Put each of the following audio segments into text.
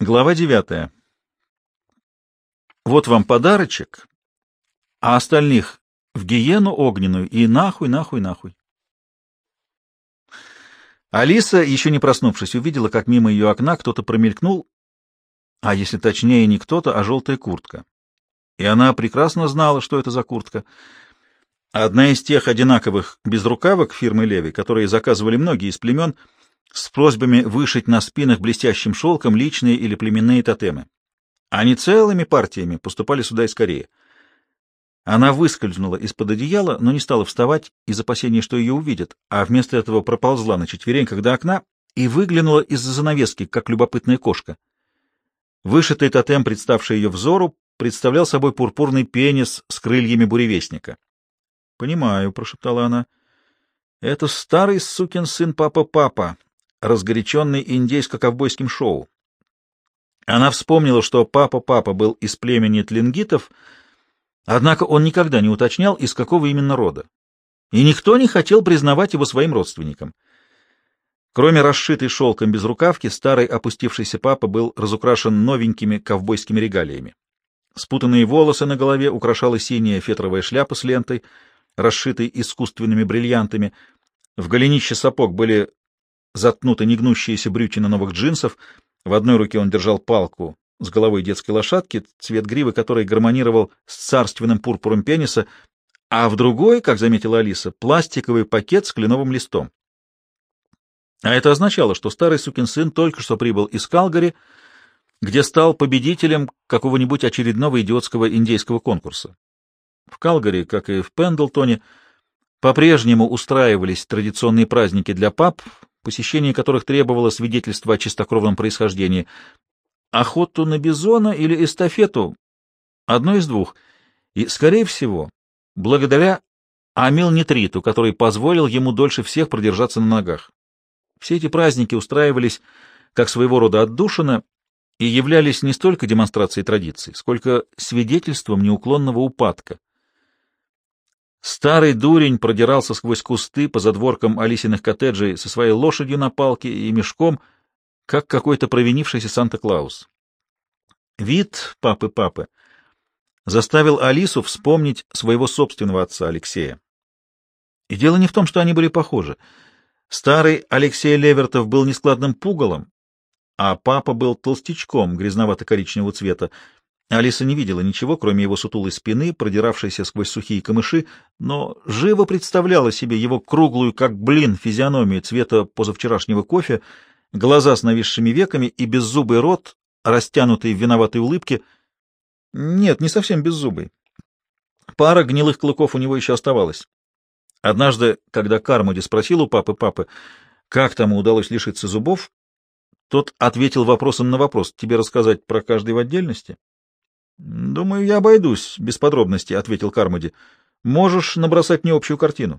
Глава 9. Вот вам подарочек, а остальных в гиену огненную и нахуй, нахуй, нахуй. Алиса, еще не проснувшись, увидела, как мимо ее окна кто-то промелькнул, а если точнее не кто-то, а желтая куртка. И она прекрасно знала, что это за куртка. Одна из тех одинаковых безрукавок фирмы Леви, которые заказывали многие из племен, с просьбами вышить на спинах блестящим шелком личные или племенные тотемы. Они целыми партиями поступали сюда из Кореи. Она выскользнула из-под одеяла, но не стала вставать из опасения, что ее увидят, а вместо этого проползла на четвереньках до окна и выглянула из-за занавески, как любопытная кошка. Вышитый тотем, представший ее взору, представлял собой пурпурный пенис с крыльями буревестника. — Понимаю, — прошептала она. — Это старый сукин сын папа-папа, разгоряченный индейско-ковбойским шоу. Она вспомнила, что папа-папа был из племени тлингитов, однако он никогда не уточнял, из какого именно рода. И никто не хотел признавать его своим родственником. Кроме расшитой шелком безрукавки, старый опустившийся папа был разукрашен новенькими ковбойскими регалиями. Спутанные волосы на голове украшала синяя фетровая шляпа с лентой, расшитой искусственными бриллиантами. В голенище сапог были заткнуты негнущиеся брючины новых джинсов. В одной руке он держал палку с головой детской лошадки, цвет гривы которой гармонировал с царственным пурпуром пениса, а в другой, как заметила Алиса, пластиковый пакет с кленовым листом. А это означало, что старый сукин сын только что прибыл из Калгари, где стал победителем какого-нибудь очередного идиотского индейского конкурса. В Калгари, как и в Пендлтоне, по-прежнему устраивались традиционные праздники для пап, посещение которых требовало свидетельства о чистокровном происхождении. Охоту на бизона или эстафету — одно из двух. И, скорее всего, благодаря амилнитриту, который позволил ему дольше всех продержаться на ногах. Все эти праздники устраивались как своего рода отдушина и являлись не столько демонстрацией традиций, сколько свидетельством неуклонного упадка. Старый дурень продирался сквозь кусты по задворкам Алисиных коттеджей со своей лошадью на палке и мешком, как какой-то провинившийся Санта-Клаус. Вид папы-папы заставил Алису вспомнить своего собственного отца Алексея. И дело не в том, что они были похожи. Старый Алексей Левертов был нескладным пугалом, а папа был толстячком грязновато-коричневого цвета. Алиса не видела ничего, кроме его сутулой спины, продиравшейся сквозь сухие камыши, но живо представляла себе его круглую, как блин, физиономию цвета позавчерашнего кофе, глаза с нависшими веками и беззубый рот, растянутый в виноватой улыбке. Нет, не совсем беззубый. Пара гнилых клыков у него еще оставалась. Однажды, когда Кармоди спросил у папы, как тому удалось лишиться зубов, тот ответил вопросом на вопрос: «Тебе рассказать про каждый в отдельности?» «Думаю, я обойдусь без подробностей», — ответил Кармоди. «Можешь набросать мне общую картину».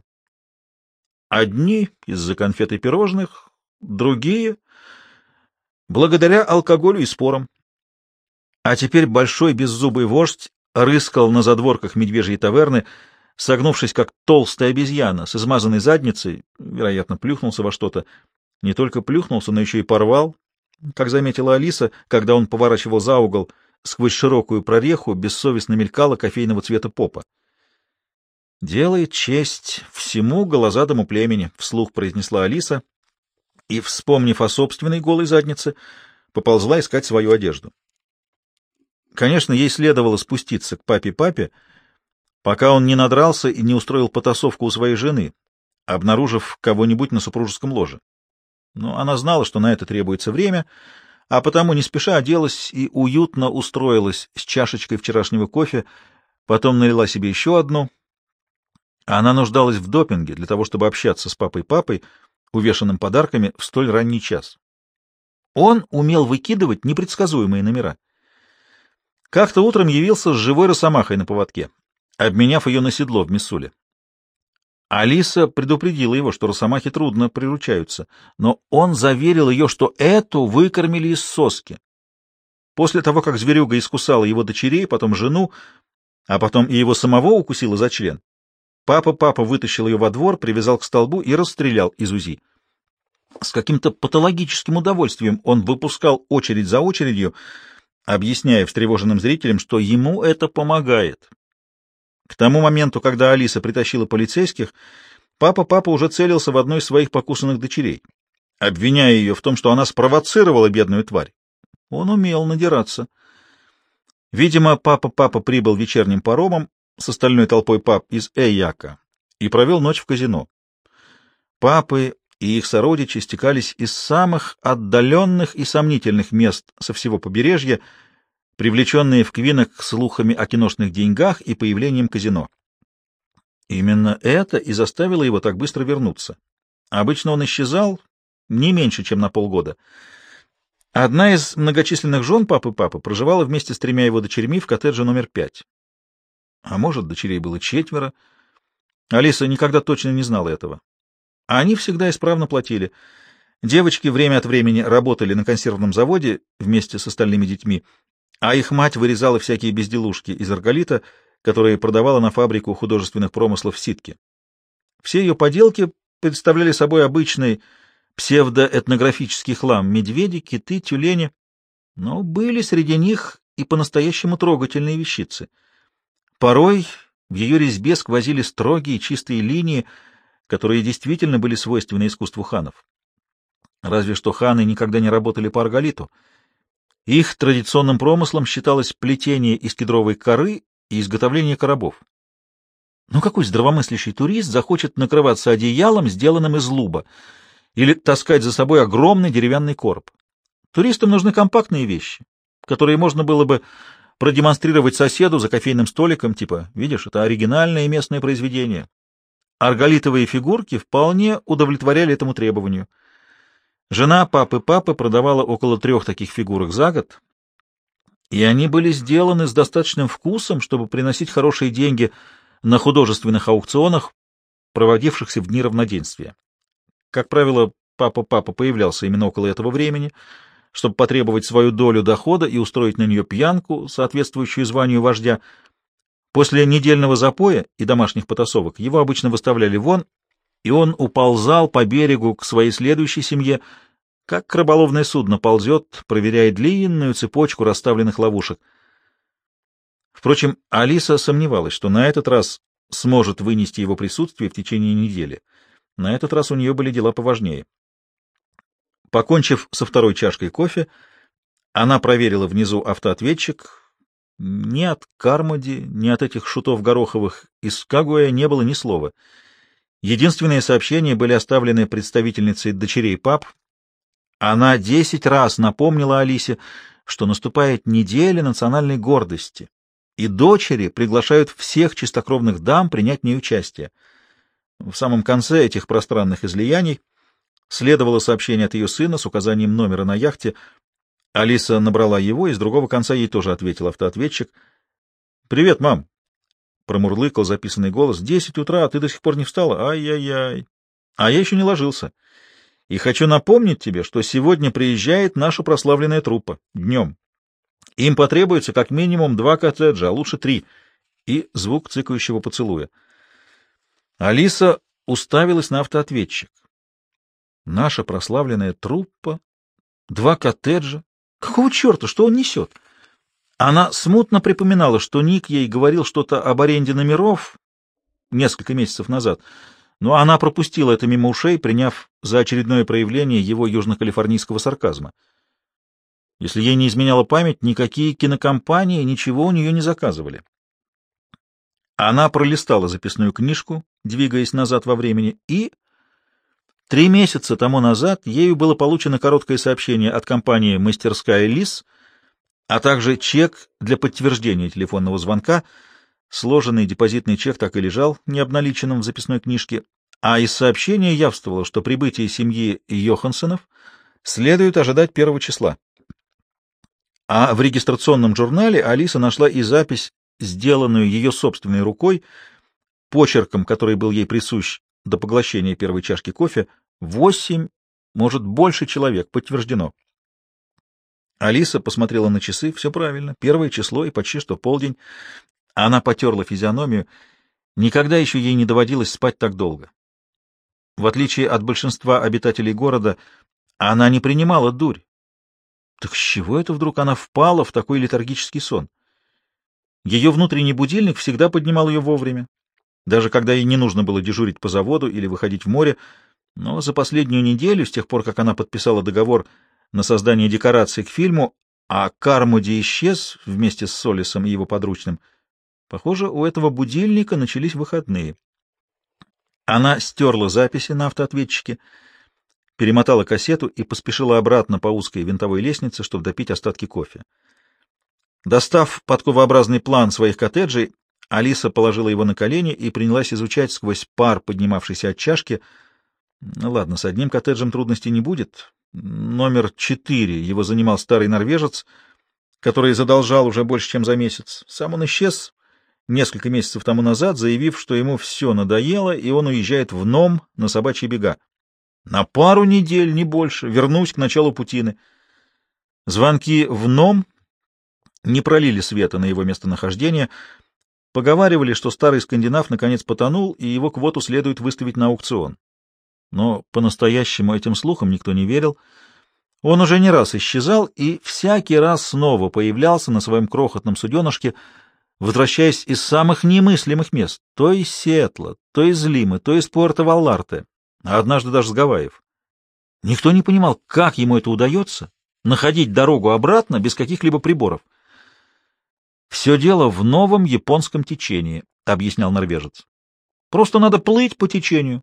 «Одни из-за конфет и пирожных, другие — благодаря алкоголю и спорам». А теперь большой беззубый вождь рыскал на задворках медвежьей таверны, согнувшись, как толстая обезьяна, с измазанной задницей, вероятно, плюхнулся во что-то. Не только плюхнулся, но еще и порвал, как заметила Алиса, когда он поворачивал за угол. Сквозь широкую прореху бессовестно мелькала кофейного цвета попа. «Делает честь всему голозадому племени», — вслух произнесла Алиса, и, вспомнив о собственной голой заднице, поползла искать свою одежду. Конечно, ей следовало спуститься к папе-папе, пока он не надрался и не устроил потасовку у своей жены, обнаружив кого-нибудь на супружеском ложе. Но она знала, что на это требуется время, а потому не спеша оделась и уютно устроилась с чашечкой вчерашнего кофе, потом налила себе еще одну. Она нуждалась в допинге для того, чтобы общаться с папой-папой, увешанным подарками, в столь ранний час. Он умел выкидывать непредсказуемые номера. Как-то утром явился с живой росомахой на поводке, обменяв ее на седло в Миссуле. Алиса предупредила его, что росомахи трудно приручаются, но он заверил ее, что эту выкормили из соски. После того, как зверюга искусала его дочерей, потом жену, а потом и его самого укусила за член, папа вытащил ее во двор, привязал к столбу и расстрелял из УЗИ. С каким-то патологическим удовольствием он выпускал очередь за очередью, объясняя встревоженным зрителям, что ему это помогает. К тому моменту, когда Алиса притащила полицейских, папа уже целился в одной из своих покусанных дочерей, обвиняя ее в том, что она спровоцировала бедную тварь. Он умел надираться. Видимо, папа прибыл вечерним паромом с остальной толпой пап из Эйяка и провел ночь в казино. Папы и их сородичи стекались из самых отдаленных и сомнительных мест со всего побережья, привлеченные в Квинок слухами о киношных деньгах и появлением казино. Именно это и заставило его так быстро вернуться. Обычно он исчезал не меньше, чем на полгода. Одна из многочисленных жен папы проживала вместе с 3 его дочерьми в коттедже номер 5. А может, дочерей было 4. Алиса никогда точно не знала этого. Они всегда исправно платили. Девочки время от времени работали на консервном заводе вместе с остальными детьми, а их мать вырезала всякие безделушки из арголита, которые продавала на фабрику художественных промыслов в Ситке. Все ее поделки представляли собой обычный псевдоэтнографический хлам — медведи, киты, тюлени, но были среди них и по-настоящему трогательные вещицы. Порой в ее резьбе сквозили строгие чистые линии, которые действительно были свойственны искусству ханов. Разве что ханы никогда не работали по арголиту. Их традиционным промыслом считалось плетение из кедровой коры и изготовление коробов. Но какой здравомыслящий турист захочет накрываться одеялом, сделанным из луба, или таскать за собой огромный деревянный короб? Туристам нужны компактные вещи, которые можно было бы продемонстрировать соседу за кофейным столиком, типа: «Видишь, это оригинальное местное произведение». Арголитовые фигурки вполне удовлетворяли этому требованию. Жена папы продавала около 3 таких фигурок за год, и они были сделаны с достаточным вкусом, чтобы приносить хорошие деньги на художественных аукционах, проводившихся в дни равноденствия. Как правило, папа появлялся именно около этого времени, чтобы потребовать свою долю дохода и устроить на нее пьянку, соответствующую званию вождя. После недельного запоя и домашних потасовок его обычно выставляли вон, и он уползал по берегу к своей следующей семье, как рыболовное судно ползет, проверяя длинную цепочку расставленных ловушек. Впрочем, Алиса сомневалась, что на этот раз сможет вынести его присутствие в течение недели. На этот раз у нее были дела поважнее. Покончив со 2 чашкой кофе, она проверила внизу автоответчик. Ни от Кармоди, ни от этих шутов Гороховых из Кагуэ не было ни слова. Единственные сообщения были оставлены представительницей дочерей пап. Она 10 раз напомнила Алисе, что наступает неделя национальной гордости, и дочери приглашают всех чистокровных дам принять в ней участие. В самом конце этих пространных излияний следовало сообщение от ее сына с указанием номера на яхте. Алиса набрала его, и с другого конца ей тоже ответил автоответчик. «Привет, мам!» — промурлыкал записанный голос. «10 утра, а ты до сих пор не встала? Ай-яй-яй! А я еще не ложился. И хочу напомнить тебе, что сегодня приезжает наша прославленная труппа. Днем. Им потребуется как минимум 2 коттеджа, а лучше 3». И звук цыкающего поцелуя. Алиса уставилась на автоответчик. Наша прославленная труппа, 2 коттеджа. Какого черта, что он несет? Она смутно припоминала, что Ник ей говорил что-то об аренде номеров несколько месяцев назад, но она пропустила это мимо ушей, приняв за очередное проявление его южнокалифорнийского сарказма. Если ей не изменяла память, никакие кинокомпании ничего у нее не заказывали. Она пролистала записную книжку, двигаясь назад во времени, и 3 месяца тому назад ею было получено короткое сообщение от компании «Мастерская Лис», а также чек для подтверждения телефонного звонка. Сложенный депозитный чек так и лежал необналиченным в записной книжке, а из сообщения явствовало, что прибытие семьи Йоханссонов следует ожидать 1 числа. А в регистрационном журнале Алиса нашла и запись, сделанную ее собственной рукой, почерком, который был ей присущ до поглощения 1 чашки кофе. 8, может, больше человек, подтверждено. Алиса посмотрела на часы, все правильно, 1 число и почти что полдень. Она потерла физиономию, никогда еще ей не доводилось спать так долго. В отличие от большинства обитателей города, она не принимала дурь. Так с чего это вдруг она впала в такой летаргический сон? Ее внутренний будильник всегда поднимал ее вовремя, даже когда ей не нужно было дежурить по заводу или выходить в море, но за последнюю неделю, с тех пор, как она подписала договор на создание декораций к фильму, а Кармоди исчез вместе с Солисом и его подручным, похоже, у этого будильника начались выходные. Она стерла записи на автоответчике, перемотала кассету и поспешила обратно по узкой винтовой лестнице, чтобы допить остатки кофе. Достав подковообразный план своих коттеджей, Алиса положила его на колени и принялась изучать сквозь пар, поднимавшийся от чашки. Ну ладно, с одним коттеджем трудностей не будет. Номер 4 его занимал старый норвежец, который задолжал уже больше, чем за месяц. Сам он исчез несколько месяцев тому назад, заявив, что ему все надоело, и он уезжает в Ном на собачьи бега. На пару недель, не больше, вернусь к началу путины. Звонки в Ном не пролили света на его местонахождение. Поговаривали, что старый скандинав наконец потонул, и его квоту следует выставить на аукцион. Но по-настоящему этим слухам никто не верил. Он уже не раз исчезал и всякий раз снова появлялся на своем крохотном суденышке, возвращаясь из самых немыслимых мест, то из Сиэтла, то из Лимы, то из Пуэрто-Валларте, а однажды даже с Гавайев. Никто не понимал, как ему это удается, находить дорогу обратно без каких-либо приборов. «Все дело в новом японском течении», — объяснял норвежец. «Просто надо плыть по течению».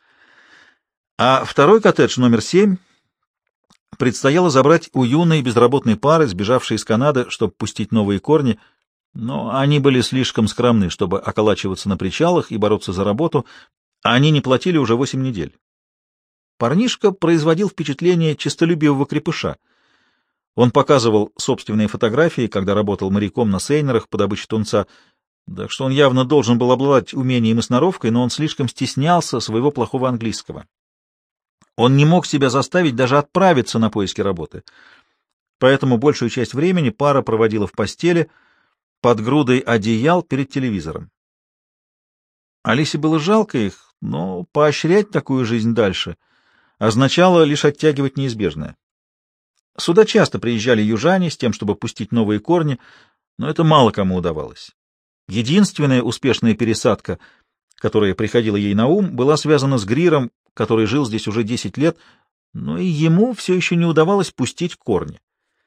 А второй коттедж, номер 7, предстояло забрать у юной безработной пары, сбежавшей из Канады, чтобы пустить новые корни, но они были слишком скромны, чтобы околачиваться на причалах и бороться за работу. Они не платили уже 8 недель. Парнишка производил впечатление честолюбивого крепыша. Он показывал собственные фотографии, когда работал моряком на сейнерах по добыче тунца, так что он явно должен был обладать умением и сноровкой, но он слишком стеснялся своего плохого английского. Он не мог себя заставить даже отправиться на поиски работы, поэтому большую часть времени пара проводила в постели под грудой одеял перед телевизором. Алисе было жалко их, но поощрять такую жизнь дальше означало лишь оттягивать неизбежное. Сюда часто приезжали южане с тем, чтобы пустить новые корни, но это мало кому удавалось. Единственная успешная пересадка, которая приходила ей на ум, была связана с Гриром, который жил здесь уже 10 лет, но и ему все еще не удавалось пустить корни.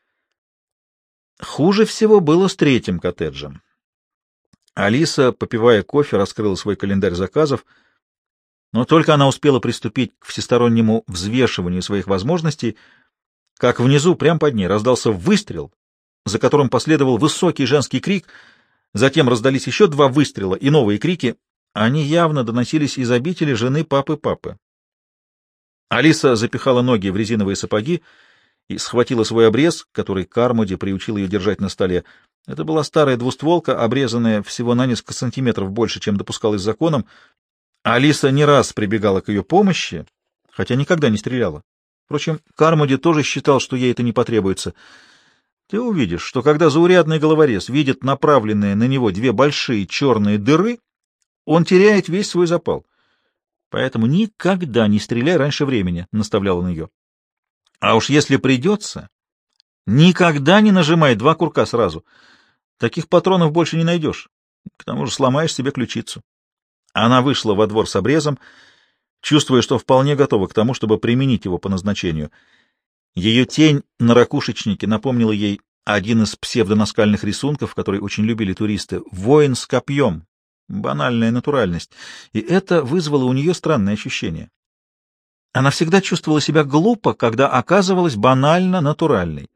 Хуже всего было с третьим коттеджем. Алиса, попивая кофе, раскрыла свой календарь заказов, но только она успела приступить к всестороннему взвешиванию своих возможностей, как внизу, прямо под ней, раздался выстрел, за которым последовал высокий женский крик, затем раздались еще 2 выстрела и новые крики. Они явно доносились из обители жены папы-папы. Алиса запихала ноги в резиновые сапоги и схватила свой обрез, который Кармоди приучил ее держать на столе. Это была старая двустволка, обрезанная всего на несколько сантиметров больше, чем допускалось законом. Алиса не раз прибегала к ее помощи, хотя никогда не стреляла. Впрочем, Кармоди тоже считал, что ей это не потребуется. Ты увидишь, что когда заурядный головорез видит направленные на него 2 большие черные дыры, он теряет весь свой запал. Поэтому никогда не стреляй раньше времени, — наставлял он ее. А уж если придется, никогда не нажимай 2 курка сразу. Таких патронов больше не найдешь. К тому же сломаешь себе ключицу. Она вышла во двор с обрезом, чувствуя, что вполне готова к тому, чтобы применить его по назначению. Ее тень на ракушечнике напомнила ей один из псевдонаскальных рисунков, который очень любили туристы — воин с копьем. Банальная натуральность. И это вызвало у нее странное ощущение. Она всегда чувствовала себя глупо, когда оказывалась банально натуральной.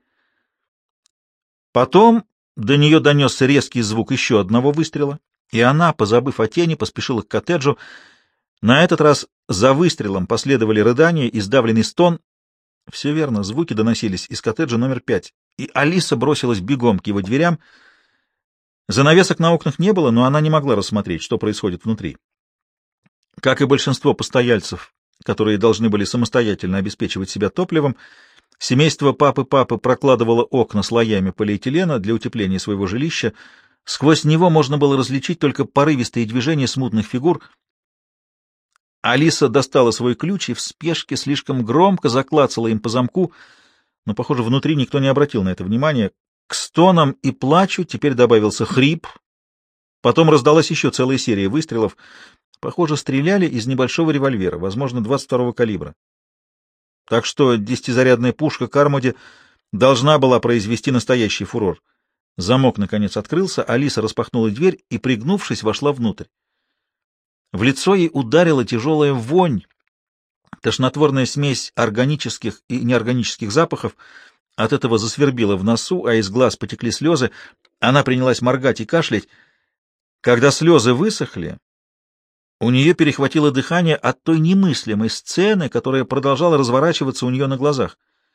Потом до нее донесся резкий звук еще одного выстрела, и она, позабыв о тени, поспешила к коттеджу. На этот раз за выстрелом последовали рыдания и сдавленный стон. Все верно, звуки доносились из коттеджа номер 5, и Алиса бросилась бегом к его дверям. Занавесок на окнах не было, но она не могла рассмотреть, что происходит внутри. Как и большинство постояльцев, которые должны были самостоятельно обеспечивать себя топливом, семейство папы-папы прокладывало окна слоями полиэтилена для утепления своего жилища. Сквозь него можно было различить только порывистые движения смутных фигур. Алиса достала свой ключ и в спешке слишком громко заклацала им по замку, но, похоже, внутри никто не обратил на это внимания. К стонам и плачу теперь добавился хрип. Потом раздалась еще целая серия выстрелов. Похоже, стреляли из небольшого револьвера, возможно, 22-го калибра. Так что 10-зарядная пушка Кармоди должна была произвести настоящий фурор. Замок, наконец, открылся, Алиса распахнула дверь и, пригнувшись, вошла внутрь. В лицо ей ударила тяжелая вонь, тошнотворная смесь органических и неорганических запахов. От этого засвербила в носу, а из глаз потекли слезы. Она принялась моргать и кашлять. Когда слезы высохли, у нее перехватило дыхание от той немыслимой сцены, которая продолжала разворачиваться у нее на глазах.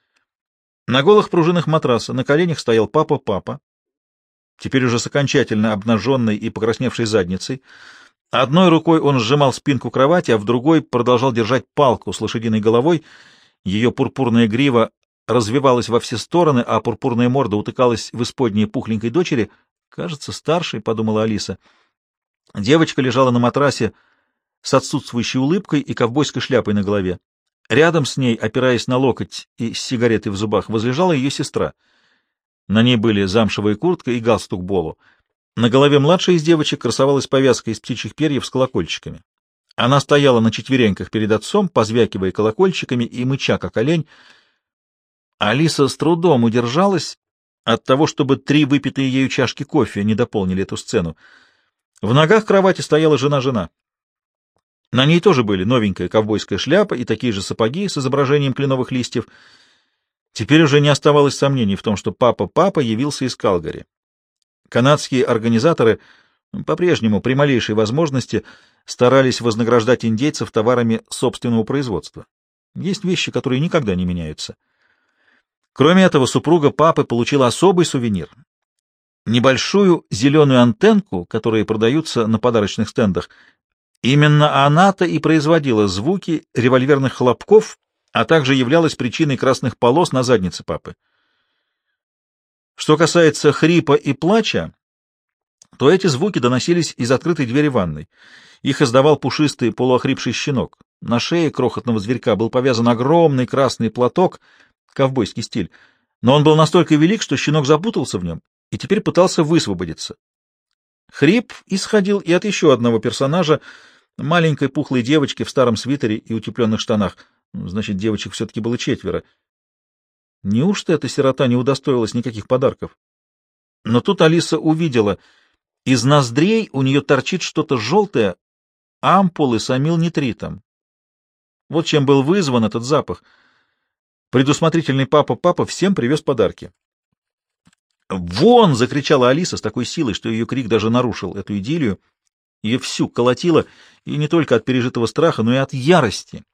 На голых пружинах матраса на коленях стоял папа, теперь уже с окончательно обнаженной и покрасневшей задницей. Одной рукой он сжимал спинку кровати, а в другой продолжал держать палку с лошадиной головой. Ее пурпурная грива развивалась во все стороны, а пурпурная морда утыкалась в исподнее пухленькой дочери. «Кажется, старшей», — подумала Алиса. Девочка лежала на матрасе с отсутствующей улыбкой и ковбойской шляпой на голове. Рядом с ней, опираясь на локоть и с сигаретой в зубах, возлежала ее сестра. На ней были замшевая куртка и галстук Болу. На голове младшей из девочек красовалась повязка из птичьих перьев с колокольчиками. Она стояла на четвереньках перед отцом, позвякивая колокольчиками и мыча, как олень. Алиса с трудом удержалась от того, чтобы 3 выпитые ею чашки кофе не дополнили эту сцену. В ногах кровати стояла жена-жена. На ней тоже были новенькая ковбойская шляпа и такие же сапоги с изображением кленовых листьев. Теперь уже не оставалось сомнений в том, что папа явился из Калгари. Канадские организаторы по-прежнему при малейшей возможности старались вознаграждать индейцев товарами собственного производства. Есть вещи, которые никогда не меняются. Кроме этого, супруга папы получила особый сувенир — небольшую зеленую антенку, которые продаются на подарочных стендах. Именно она-то и производила звуки револьверных хлопков, а также являлась причиной красных полос на заднице папы. Что касается хрипа и плача, то эти звуки доносились из открытой двери ванной. Их издавал пушистый полуохрипший щенок. На шее крохотного зверька был повязан огромный красный платок, ковбойский стиль, но он был настолько велик, что щенок запутался в нем и теперь пытался высвободиться. Хрип исходил и от еще одного персонажа, маленькой пухлой девочки в старом свитере и утепленных штанах. Значит, девочек все-таки было 4. Неужто эта сирота не удостоилась никаких подарков? Но тут Алиса увидела, из ноздрей у нее торчит что-то желтое, ампулы с амилнитритом. Вот чем был вызван этот запах. Предусмотрительный папа всем привез подарки. «Вон!» — закричала Алиса с такой силой, что ее крик даже нарушил эту идиллию. Ее всю колотило, и не только от пережитого страха, но и от ярости.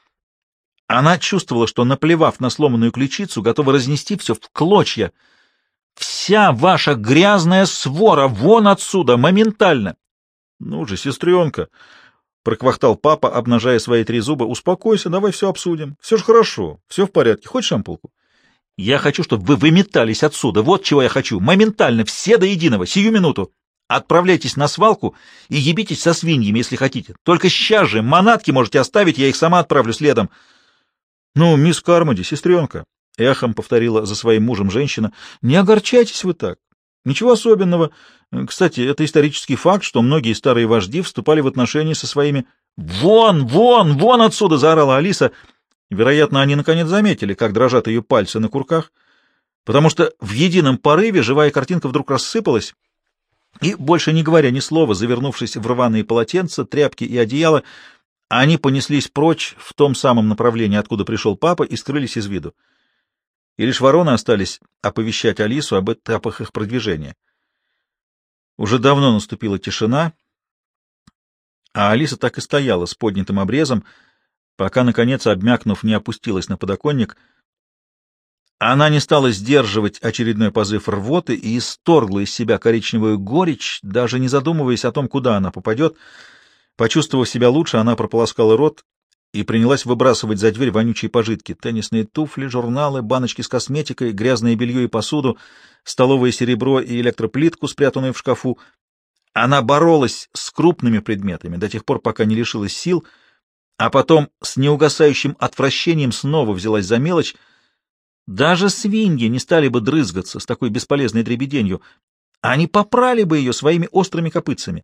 Она чувствовала, что, наплевав на сломанную ключицу, готова разнести все в клочья. «Вся ваша грязная свора! Вон отсюда! Моментально!» «Ну же, сестренка!» — проквахтал папа, обнажая свои 3 зуба. «Успокойся, давай все обсудим. Все же хорошо, все в порядке. Хочешь ампулку?» «Я хочу, чтобы вы выметались отсюда. Вот чего я хочу. Моментально, все до единого, сию минуту. Отправляйтесь на свалку и ебитесь со свиньями, если хотите. Только сейчас же манатки можете оставить, я их сама отправлю следом». «Ну, мисс Кармоди, сестренка», — эхом повторила за своим мужем женщина, — «не огорчайтесь вы так. Ничего особенного. Кстати, это исторический факт, что многие старые вожди вступали в отношения со своими...» «Вон, вон, вон отсюда!» — заорала Алиса. Вероятно, они наконец заметили, как дрожат ее пальцы на курках, потому что в едином порыве живая картинка вдруг рассыпалась, и, больше не говоря ни слова, завернувшись в рваные полотенца, тряпки и одеяло, они понеслись прочь в том самом направлении, откуда пришел папа, и скрылись из виду. И лишь вороны остались оповещать Алису об этапах их продвижения. Уже давно наступила тишина, а Алиса так и стояла с поднятым обрезом, пока, наконец, обмякнув, не опустилась на подоконник. Она не стала сдерживать очередной позыв рвоты и исторгла из себя коричневую горечь, даже не задумываясь о том, куда она попадет. Почувствовав себя лучше, она прополоскала рот и принялась выбрасывать за дверь вонючие пожитки: теннисные туфли, журналы, баночки с косметикой, грязное белье и посуду, столовое серебро и электроплитку, спрятанную в шкафу. Она боролась с крупными предметами до тех пор, пока не лишилась сил. а потом с неугасающим отвращением снова взялась за мелочь. Даже свиньи не стали бы дрызгаться с такой бесполезной дребеденью, они попрали бы ее своими острыми копытцами.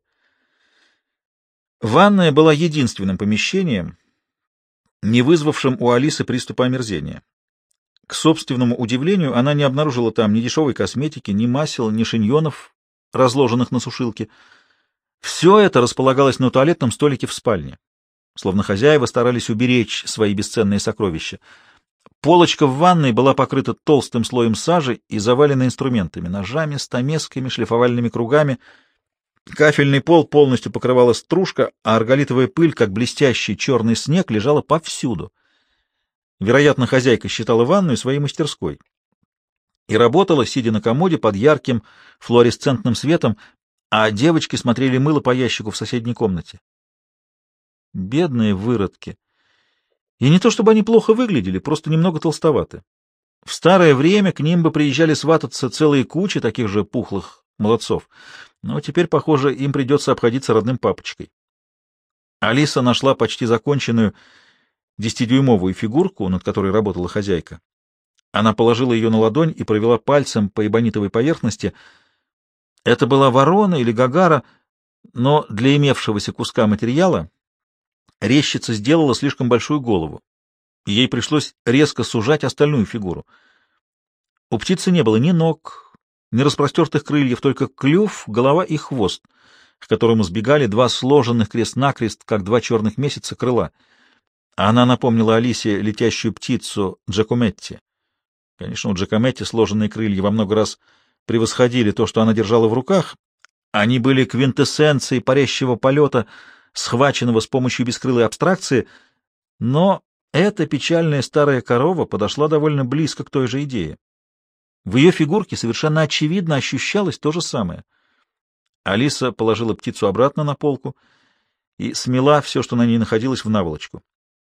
Ванная была единственным помещением, не вызвавшим у Алисы приступа омерзения. К собственному удивлению, она не обнаружила там ни дешевой косметики, ни масел, ни шиньонов, разложенных на сушилке. Все это располагалось на туалетном столике в спальне, словно хозяева старались уберечь свои бесценные сокровища. Полочка в ванной была покрыта толстым слоем сажи и завалена инструментами — ножами, стамесками, шлифовальными кругами. Кафельный пол полностью покрывала стружка, а арголитовая пыль, как блестящий черный снег, лежала повсюду. Вероятно, хозяйка считала ванную своей мастерской и работала, сидя на комоде под ярким флуоресцентным светом, а девочки смотрели мыло по ящику в соседней комнате. Бедные выродки! И не то чтобы они плохо выглядели, просто немного толстоваты. В старое время к ним бы приезжали свататься целые кучи таких же пухлых молодцов, но теперь, похоже, им придется обходиться родным папочкой. Алиса нашла почти законченную 10-дюймовую фигурку, над которой работала хозяйка. Она положила ее на ладонь и провела пальцем по эбонитовой поверхности. Это была ворона или гагара, но для имевшегося куска материала резчица сделала слишком большую голову. Ей пришлось резко сужать остальную фигуру. У птицы не было ни ног, ни распростертых крыльев, только клюв, голова и хвост, к которому сбегали два сложенных крест-накрест, как два черных месяца, крыла. Она напомнила Алисе летящую птицу Джакометти. Конечно, у Джакометти сложенные крылья во много раз превосходили то, что она держала в руках. Они были квинтэссенцией парящего полета, схваченного с помощью бескрылой абстракции, но эта печальная старая корова подошла довольно близко к той же идее. В ее фигурке совершенно очевидно ощущалось то же самое. Алиса положила птицу обратно на полку и смела все, что на ней находилось, в наволочку.